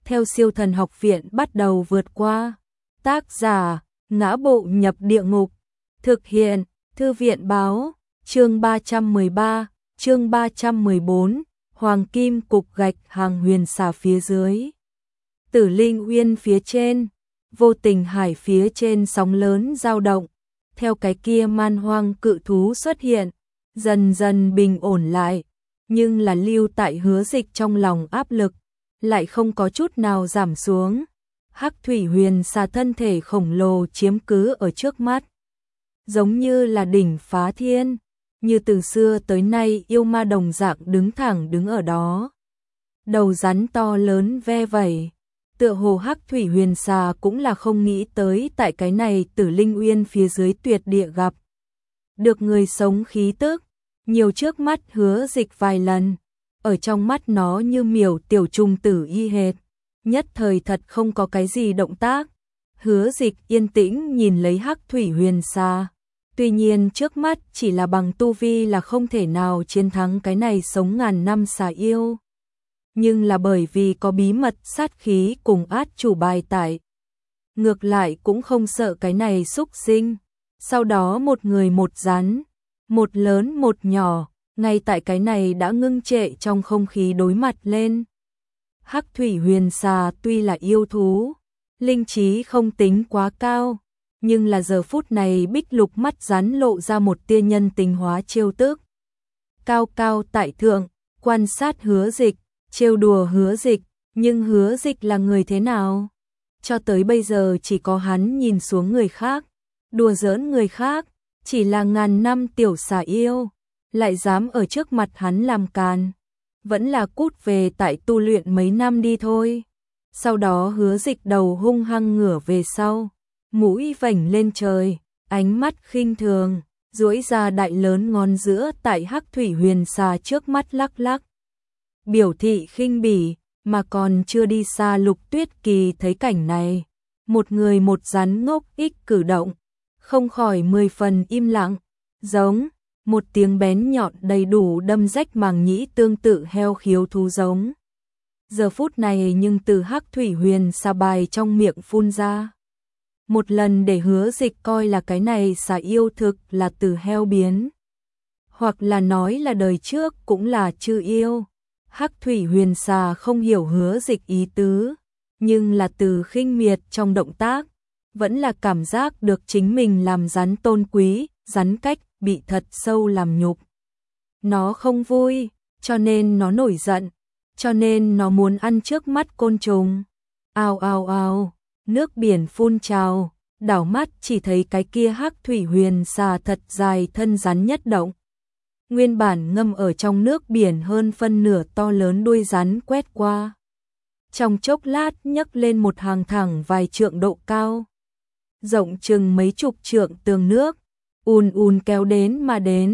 theo Siêu Thần Học Viện bắt đầu vượt qua. Tác giả: Ngã Bộ Nhập Địa Ngục. Thực hiện: Thư viện báo. Chương 313, chương 314, Hoàng Kim Cục Gạch Hàng Huyền Xà phía dưới. Tử Linh Uyên phía trên, Vô Tình Hải phía trên sóng lớn dao động, theo cái kia man hoang cự thú xuất hiện, dần dần bình ổn lại, nhưng là lưu tại Hứa Dịch trong lòng áp lực lại không có chút nào giảm xuống. Hắc Thủy Huyền Xà thân thể khổng lồ chiếm cứ ở trước mắt, giống như là đỉnh phá thiên, như từ xưa tới nay yêu ma đồng dạng đứng ở đó. Đầu rắn to lớn ve vẩy, tựa hồ Hắc Thủy Huyền Xà cũng là không nghĩ tới tại cái này Tử Linh Uyên phía dưới tuyệt địa gặp được người sống khí tức, nhiều trước mắt Hứa Dịch vài lần, ở trong mắt nó như miểu tiểu trùng tử y hệt, nhất thời thật không có cái gì động tác. Hứa Dịch yên tĩnh nhìn lấy Hắc Thủy Huyền Xà, tuy nhiên trước mắt chỉ là bằng tu vi là không thể nào chiến thắng cái này sống ngàn năm xà yêu, nhưng là bởi vì có bí mật sát khí cùng át chủ bài tại, ngược lại cũng không sợ cái này xúc sinh. Sau đó một người một rắn, một lớn một nhỏ, ngay tại cái này đã ngưng trệ trong không khí đối mặt lên. Hắc Thủy Huyền Xà tuy là yêu thú, linh trí không tính quá cao, nhưng là giờ phút này bích lục mắt rắn lộ ra một tia nhân tính hóa trêu tức. Cao cao tại thượng, quan sát Hứa Dịch, trêu đùa Hứa Dịch, nhưng Hứa Dịch là người thế nào? Cho tới bây giờ chỉ có hắn nhìn xuống người khác, đùa giỡn người khác, chỉ là ngàn năm tiểu xà yêu, lại dám ở trước mặt hắn làm càn. Vẫn là cút về tại tu luyện mấy năm đi thôi. Sau đó Hứa Dịch đầu hung hăng ngửa về sau, mũi vểnh lên trời, ánh mắt khinh thường, duỗi ra đại lớn ngón giữa tại Hắc Thủy Huyền Xà trước mắt lắc lắc. Biểu thị khinh bỉ, mà còn chưa đi xa Lục Tuyết Kỳ thấy cảnh này, một người một rắn ngốc ích cử động, không khỏi 10 phần im lặng, giống một tiếng bén nhọn đầy đủ đâm rách màng nhĩ tương tự heo khiếu thú giống. Giờ phút này nhưng từ Hắc Thủy Huyền Xà bài trong miệng phun ra. Một lần để Hứa Dịch coi là cái này xà yêu thực là từ heo biến, hoặc là nói là đời trước cũng là chư yêu. Hắc Thủy Huyền Xà không hiểu Hứa Dịch ý tứ, nhưng là từ khinh miệt trong động tác, vẫn là cảm giác được chính mình làm rắn tôn quý, rắn cách bị thật sâu làm nhục. Nó không vui, cho nên nó nổi giận, cho nên nó muốn ăn trước mắt côn trùng. Ao ao ao, nước biển phun trào, đảo mắt chỉ thấy cái kia Hắc Thủy Huyền Xà thật dài thân rắn nhất động. Nguyên bản ngâm ở trong nước biển hơn phân nửa to lớn đuôi rắn quét qua. Trong chốc lát nhấc lên một hàng thẳng vài trượng độ cao, rộng chừng mấy chục trượng tường nước, ùn kéo đến,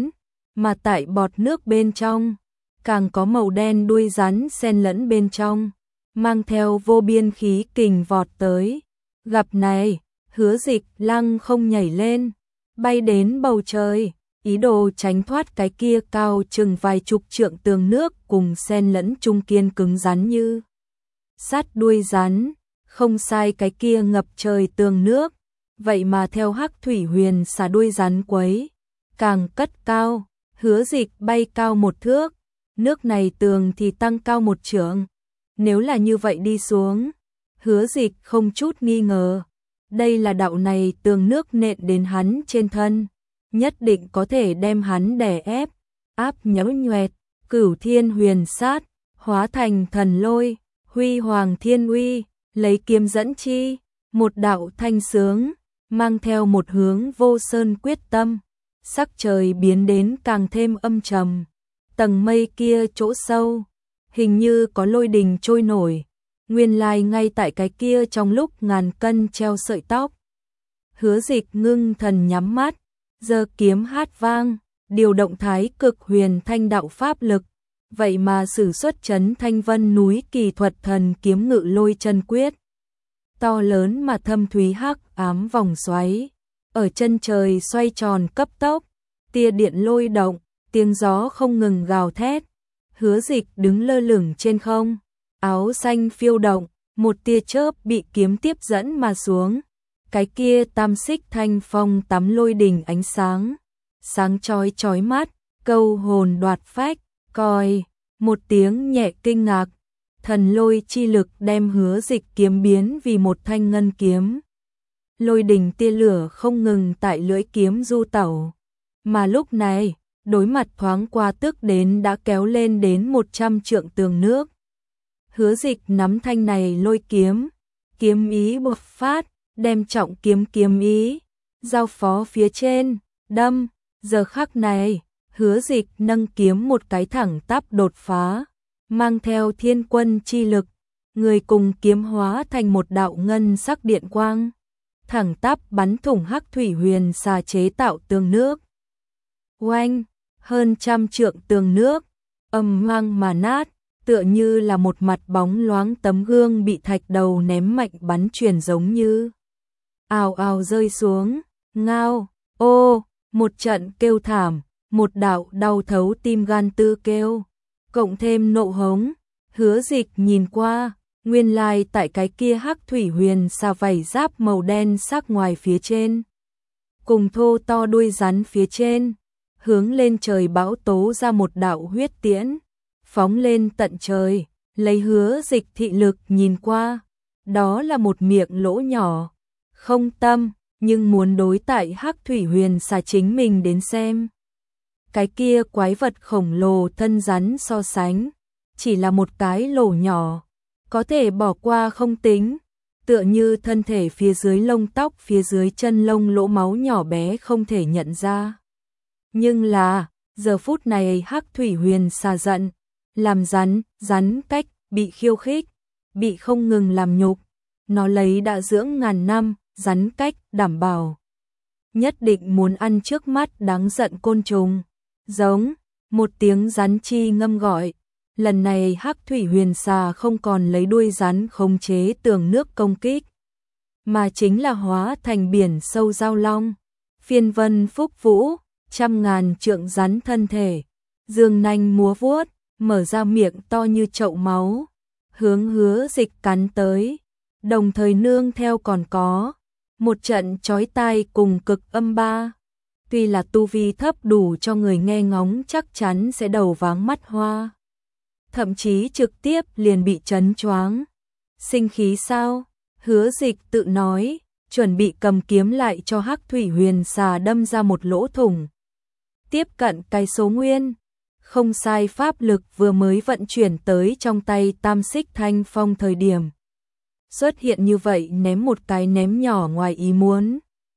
mà tại bọt nước bên trong, càng có màu đen đuôi rắn xen lẫn bên trong, mang theo vô biên khí kình vọt tới. Gặp này, Hứa Dịch lăng không nhảy lên, bay đến bầu trời, ý đồ tránh thoát cái kia cao chừng vài chục trượng tường nước cùng xen lẫn trung kiên cứng rắn như sắt đuôi rắn, không sai cái kia ngập trời tường nước, vậy mà theo Hắc Thủy Huyền Xà đuôi rắn quấy, càng cất cao, Hứa Dịch bay cao 1 thước, nước này tường thì tăng cao 1 trượng. Nếu là như vậy đi xuống, Hứa Dịch không chút nghi ngờ, đây là đạo này tường nước nện đến hắn trên thân, nhất định có thể đem hắn đè ép, áp nhão nhoẹt. Cửu Thiên Huyền Sát, hóa thành thần lôi, huy hoàng thiên uy, lấy kiếm dẫn chi, một đạo thanh sướng, mang theo một hướng vô sơn quyết tâm, sắc trời biến đến càng thêm âm trầm. Tầng mây kia chỗ sâu, hình như có lôi đình trôi nổi, nguyên lai ngay tại cái kia trong lúc ngàn cân treo sợi tóc. Hứa Dịch ngưng thần nhắm mắt, giơ kiếm hát vang, điều động thái cực huyền thanh đạo pháp lực, vậy mà sử xuất chấn thanh vân núi kỳ thuật thần kiếm ngự lôi chân quyết. To lớn mà thâm thúy hắc ám vòng xoáy, ở chân trời xoay tròn cấp tốc, tia điện lôi động, tiếng gió không ngừng gào thét. Hứa Dịch đứng lơ lửng trên không, áo xanh phiêu động, một tia chớp bị kiếm tiếp dẫn mà xuống. Cái kia tam xích thanh phong tắm lôi đình ánh sáng, sáng chói chói mắt, câu hồn đoạt phách, coi, một tiếng nhẹ kinh ngạc, thần lôi chi lực đem Hứa Dịch kiếm biến vì một thanh ngân kiếm. Lôi đình tia lửa không ngừng tại lưỡi kiếm du tẩu, mà lúc này, đối mặt thoáng qua tức đến đã kéo lên đến 100 trượng tường nước. Hứa Dịch nắm thanh này lôi kiếm, kiếm ý bộc phát, đem trọng kiếm ý, giao phó phía trên, đâm, giờ khắc này, Hứa Dịch nâng kiếm một cái thẳng tắp đột phá, mang theo thiên quân chi lực, người cùng kiếm hóa thành một đạo ngân sắc điện quang, thẳng tắp bắn thủng Hắc Thủy Huyền xà chế tạo tường nước. Oanh, hơn 100 trượng tường nước, ầm vang mà nát, tựa như là một mặt bóng loáng tấm gương bị thạch đầu ném mạnh bắn truyền giống như ào ào rơi xuống, ngao, ô, một trận kêu thảm, một đạo đau thấu tim gan tư kêu, cộng thêm nộ hống. Hứa Dịch nhìn qua, nguyên lai tại cái kia Hắc Thủy Huyền xà vảy giáp màu đen sắc ngoài phía trên, cùng thô to đuôi rắn phía trên, hướng lên trời bão tố ra một đạo huyết tiễn, phóng lên tận trời, lấy Hứa Dịch thị lực nhìn qua, đó là một miệng lỗ nhỏ, không tâm, nhưng muốn đối tại Hắc Thủy Huyền xà chính mình đến xem. Cái kia quái vật khổng lồ thân rắn so sánh, chỉ là một cái lỗ nhỏ, có thể bỏ qua không tính, tựa như thân thể phía dưới lông tóc phía dưới chân lông lỗ máu nhỏ bé không thể nhận ra. Nhưng là, giờ phút này Hắc Thủy Huyền xà giận, làm rắn cách, bị khiêu khích, bị không ngừng làm nhục, nó lấy đã dưỡng ngàn năm, rắn cách đảm bảo nhất định muốn ăn trước mắt đáng giận côn trùng. Giống, một tiếng rắn chi ngâm gọi, lần này Hắc Thủy Huyền xà không còn lấy đuôi rắn khống chế tường nước công kích, mà chính là hóa thành biển sâu giao long, phiên vân phúc vũ, 100.000 trượng rắn thân thể, dương nanh múa vuốt, mở ra miệng to như chậu máu, hướng Hứa Dịch cắn tới, đồng thời nương theo còn có một trận chói tai cùng cực âm ba. Tuy là tu vi thấp đủ cho người nghe ngóng chắc chắn sẽ đầu váng mắt hoa, thậm chí trực tiếp liền bị chấn choáng. Sinh khí sao? Hứa Dịch tự nói, chuẩn bị cầm kiếm lại cho Hắc Thủy Huyền xà đâm ra một lỗ thủng. Tiếp cận cái số nguyên, không sai pháp lực vừa mới vận chuyển tới trong tay tam xích thanh phong thời điểm. Xuất hiện như vậy ném một cái ném nhỏ ngoài ý muốn.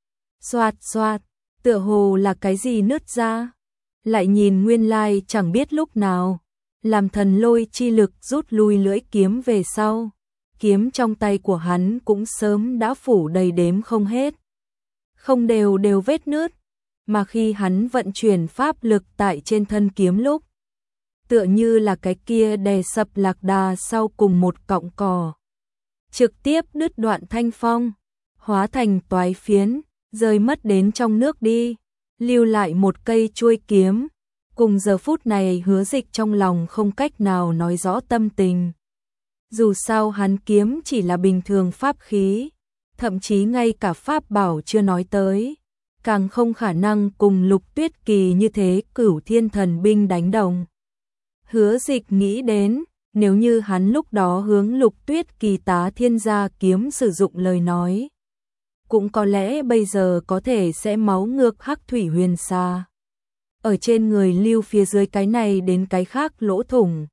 Xoạt xoạt, tựa hồ là cái gì nứt ra. Lại nhìn nguyên lai chẳng biết lúc nào, làm thần lôi chi lực rút lui lưỡi kiếm về sau. Kiếm trong tay của hắn cũng sớm đã phủ đầy đếm không hết. Không đều vết nứt, mà khi hắn vận chuyển pháp lực tại trên thân kiếm lúc, tựa như là cái kia đè sập lạc đà sau cùng một cọng cỏ. Trực tiếp đứt đoạn thanh phong, hóa thành toái phiến, rơi mất đến trong nước đi, lưu lại một cây chuôi kiếm. Cùng giờ phút này Hứa Dịch trong lòng không cách nào nói rõ tâm tình. Dù sao hắn kiếm chỉ là bình thường pháp khí, thậm chí ngay cả pháp bảo chưa nói tới, càng không khả năng cùng Lục Tuyết Kỳ như thế Cửu Thiên Thần binh đánh đồng. Hứa Dịch nghĩ đến, nếu như hắn lúc đó hướng Lục Tuyết Kỳ tá thiên gia kiếm sử dụng lời nói, cũng có lẽ bây giờ có thể sẽ máu ngược Hắc Thủy Huyền xà. Ở trên người lưu phía dưới cái này đến cái khác lỗ thủng.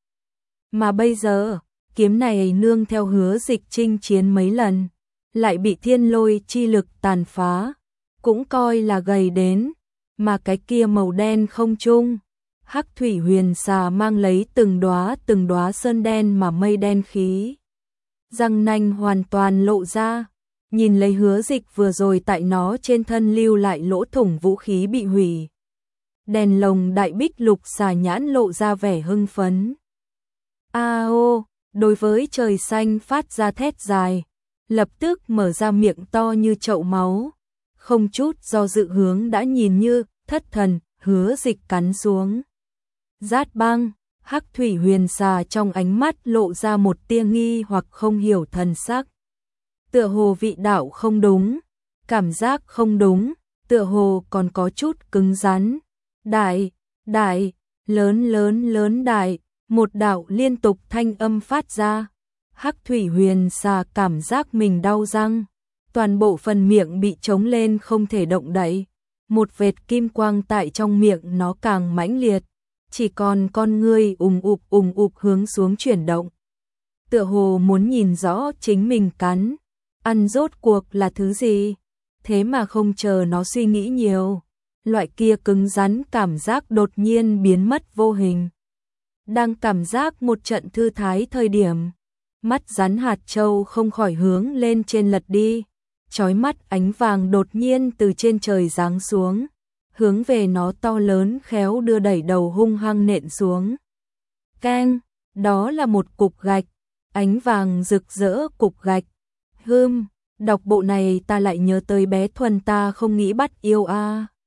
Mà bây giờ, kiếm này nương theo Hứa Dịch chinh chiến mấy lần, lại bị thiên lôi chi lực tàn phá, cũng coi là gầy đến, mà cái kia màu đen không trung. Hắc Thủy Huyền xà mang lấy từng đóa sơn đen mà mây đen khí. Răng nanh hoàn toàn lộ ra, nhìn lấy Hứa Dịch vừa rồi tại nó trên thân lưu lại lỗ thủng vũ khí bị hủy. Đèn lồng đại bích lục xà nhãn lộ ra vẻ hưng phấn. Ô, đối với trời xanh phát ra thét dài, lập tức mở ra miệng to như chậu máu, không chút do dự hướng đã nhìn như thất thần, Hứa Dịch cắn xuống. Rát băng, Hắc thủy huyền xà trong ánh mắt lộ ra một tia nghi hoặc không hiểu thần sắc. Tựa hồ vị đạo không đúng, cảm giác không đúng, tựa hồ còn có chút cứng rắn. Đại, đại, lớn lớn lớn đại, một đạo liên tục thanh âm phát ra. Hắc thủy huyền xà cảm giác mình đau răng, toàn bộ phần miệng bị trống lên không thể động đậy. Một vệt kim quang tại trong miệng nó càng mãnh liệt, chỉ còn con ngươi ùng ục hướng xuống chuyển động. Tựa hồ muốn nhìn rõ chính mình cắn, ăn rốt cuộc là thứ gì, thế mà không chờ nó suy nghĩ nhiều. Loại kia cứng rắn cảm giác đột nhiên biến mất vô hình. Đang cảm giác một trận thư thái thời điểm, mắt rắn hạt châu không khỏi hướng lên trên lật đi, chói mắt ánh vàng đột nhiên từ trên trời giáng xuống, hướng về nó to lớn khéo đưa đẩy đầu hung hăng nện xuống. Keng, đó là một cục gạch, ánh vàng rực rỡ cục gạch. Đọc bộ này ta lại nhớ tới bé Thuần ta không nghĩ bắt yêu a.